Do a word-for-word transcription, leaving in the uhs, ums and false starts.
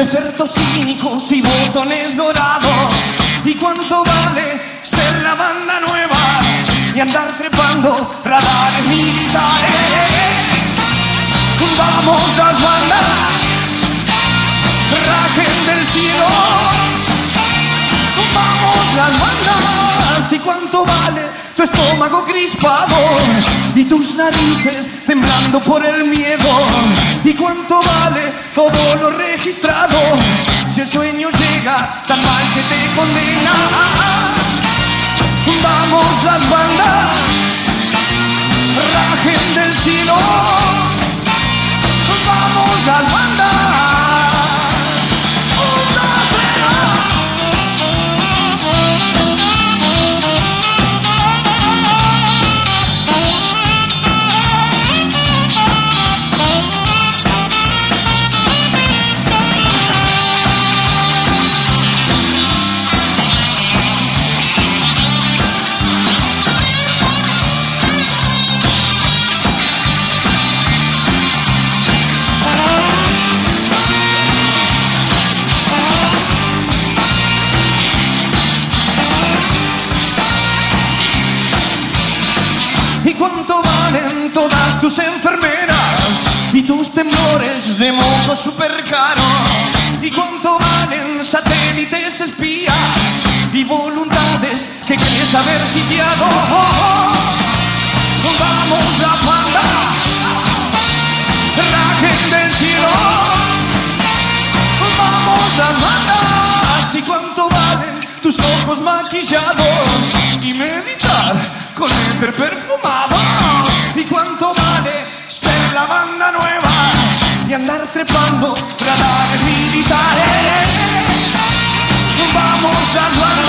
expertos cínicos y botones dorados. ¿Y cuánto vale ser la banda nueva y andar trepando radares militares? Vamos las bandas, rajen del cielo. Vamos las bandas. ¿Y cuánto vale tu estómago crispado y tus narices temblando por el miedo? ¿Y cuánto vale todo lo registrado si el sueño llega tan mal que te condena? Vamos las bandas, rajen del cielo. Vamos las bandas. ¿Y cuánto valen todas tus enfermeras y tus temblores de moco super caro? ¿Y cuánto valen satélites espías y voluntades que crees haber sitiado? Vamos la banda, rajen del cielo. Vamos las bandas. ¿Y cuánto valen tus ojos maquillados y meditar con éter perfumado? ¿Y cuánto vale ser la banda nueva y andar trepando radares militares? Vamos las bandas.